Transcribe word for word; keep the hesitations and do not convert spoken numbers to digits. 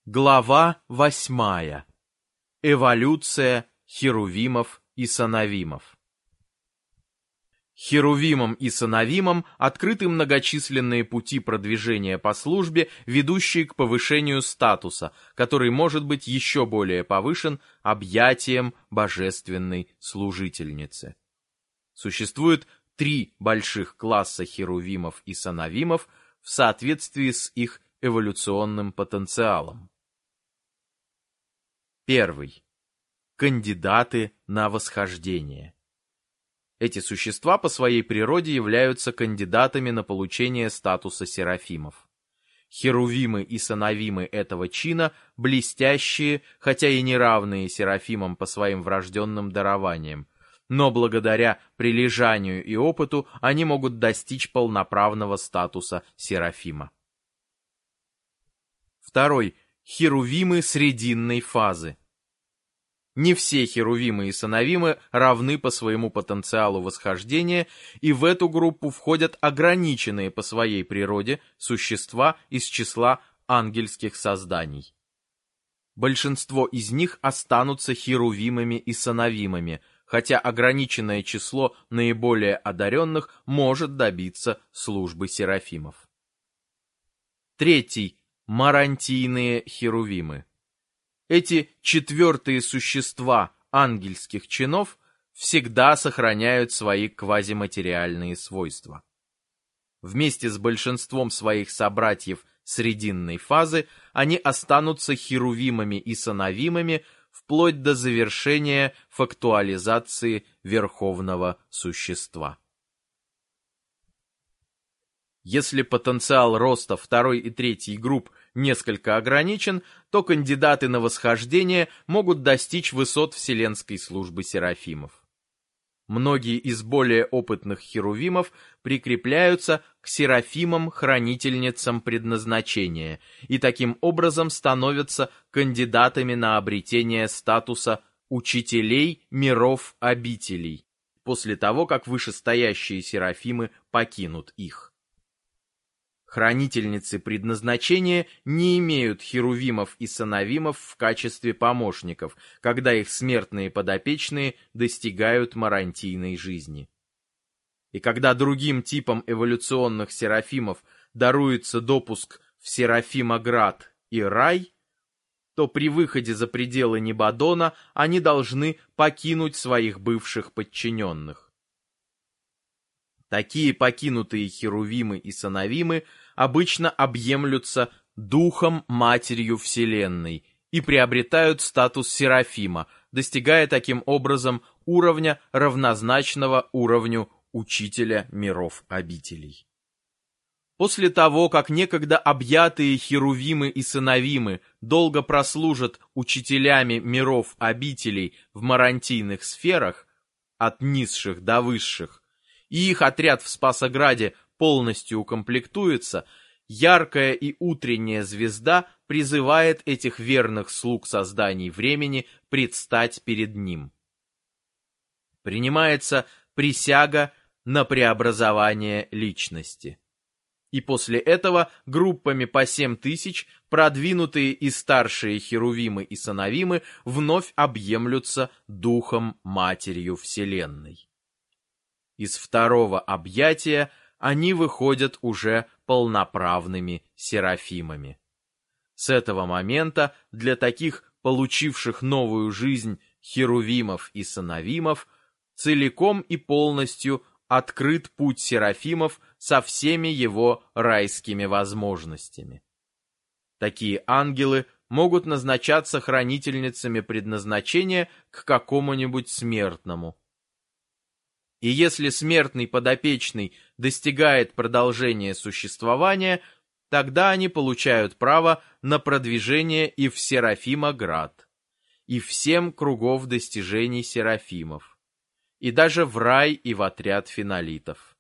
Глава восьмая. Эволюция херувимов и санавимов. Херувимам и санавимам открыты многочисленные пути продвижения по службе, ведущие к повышению статуса, который может быть еще более повышен объятием божественной служительницы. Существует три больших класса херувимов и санавимов в соответствии с их эволюционным потенциалом. Первый. Кандидаты на восхождение. Эти существа по своей природе являются кандидатами на получение статуса серафимов. Херувимы и санавимы этого чина блестящие, хотя и неравные серафимам по своим врожденным дарованиям, но благодаря прилежанию и опыту они могут достичь полноправного статуса серафима. Второй. Херувимы срединной фазы. Не все херувимы и санавимы равны по своему потенциалу восхождения, и в эту группу входят ограниченные по своей природе существа из числа ангельских созданий. Большинство из них останутся херувимами и санавимами, хотя ограниченное число наиболее одаренных может добиться службы серафимов. Третий. Марантийные херувимы. Эти четвертые существа ангельских чинов всегда сохраняют свои квазиматериальные свойства. Вместе с большинством своих собратьев срединной фазы они останутся херувимами и санавимами вплоть до завершения фактуализации верховного существа. Если потенциал роста второй и третьей групп несколько ограничен, то кандидаты на восхождение могут достичь высот вселенской службы серафимов. Многие из более опытных херувимов прикрепляются к серафимам-хранительницам предназначения и таким образом становятся кандидатами на обретение статуса учителей миров обителей, после того, как вышестоящие серафимы покинут их. Хранительницы предназначения не имеют херувимов и санавимов в качестве помощников, когда их смертные подопечные достигают марантийной жизни. И когда другим типам эволюционных серафимов даруется допуск в Серафимоград и рай, то при выходе за пределы Небодона они должны покинуть своих бывших подчиненных. Такие покинутые херувимы и санавимы обычно объемлются духом-матерью Вселенной и приобретают статус серафима, достигая таким образом уровня, равнозначного уровню учителя миров обителей. После того, как некогда объятые херувимы и санавимы долго прослужат учителями миров обителей в марантийных сферах, от низших до высших, и их отряд в Спасограде полностью укомплектуется, яркая и утренняя звезда призывает этих верных слуг созданий времени предстать перед ним. Принимается присяга на преобразование личности. И после этого группами по семь тысяч продвинутые и старшие херувимы и санавимы вновь объемлются духом-матерью Вселенной. Из второго объятия они выходят уже полноправными серафимами. С этого момента для таких, получивших новую жизнь херувимов и санавимов, целиком и полностью открыт путь серафимов со всеми его райскими возможностями. Такие ангелы могут назначаться хранительницами предназначения к какому-нибудь смертному. И если смертный подопечный достигает продолжения существования, тогда они получают право на продвижение и в Серафимоград, и в семь кругов достижений серафимов, и даже в рай и в отряд финалитов.